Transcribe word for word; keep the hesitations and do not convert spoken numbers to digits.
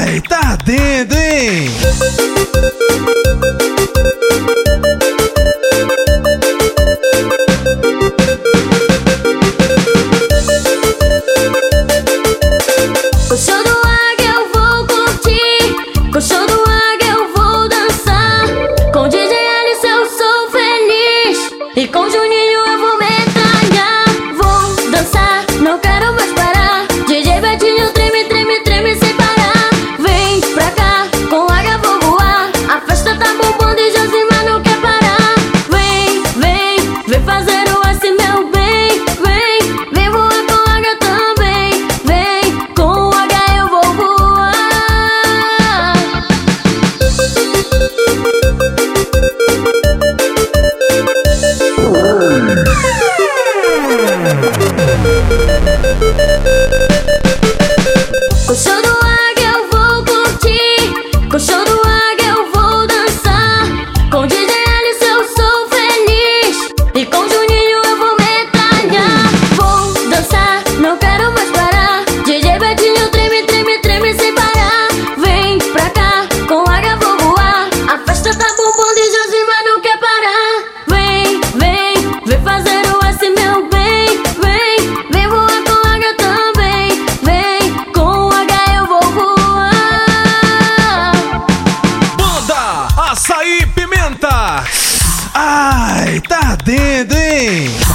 Ai, tá ardendo, hein? Com o show do Águia eu vou curtir, com o show do Águia eu vou dançar. Com o D J Alisson eu sou feliz, e com o Juninho eu vou metralhar. Vou dançar, não quero mais parar. D J Betinho treme, treme, treme sem parar. Vem pra cá, com o Águia vou voar. A festa tá bombando e Josimar não quer parar. Vem, vem, vem fazer o S, meu bem. Vem, vem voar com o Águia também. Vem, com o Águia eu vou voar. Com o show do Águia eu vou curtir, com o show do Águia eu vou dançar. Com o D J Alisson eu sou feliz, e com o Juninho eu vou metralhar. Vou dançar, não quero mais parar. D J Betinho treme, treme, treme sem parar. Vem pra cá, com o Águia vou voar. A festa tá bombando e Josimar não quer parar. Vem, vem, vem fazer o S, meu bem. Vem, vem voar com o Águia também. Vem, com o Águia eu vou voar. Banda Açaí Pimenta. Ai, tá ardendo, hein?